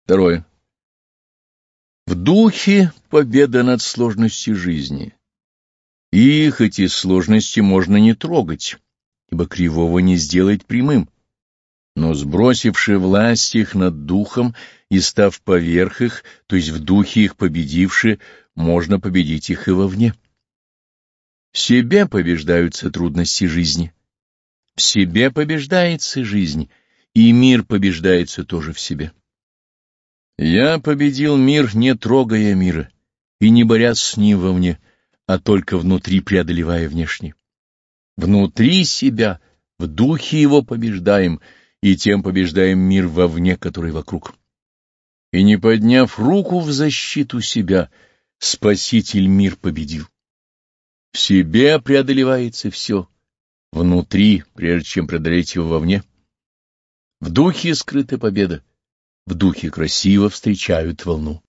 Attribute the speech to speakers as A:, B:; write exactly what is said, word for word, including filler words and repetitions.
A: Второе. В духе победа над сложностью жизни. Их, эти сложности, можно не трогать, ибо кривого не сделать прямым. Но сбросивши власть их над духом и став поверх их, то есть в духе их победивши, можно победить их и вовне. В себе побеждаются трудности жизни. В себе побеждается жизнь, и мир побеждается тоже в себе. Я победил мир, не трогая мира, и не борясь с ним вовне, а только внутри преодолевая внешне. Внутри себя, в духе его побеждаем, и тем побеждаем мир вовне, который вокруг. И не подняв руку в защиту себя, Спаситель мир победил. В себе преодолевается все, внутри, прежде чем преодолеть его вовне. В духе скрыта победа, в духе красиво встречают волну.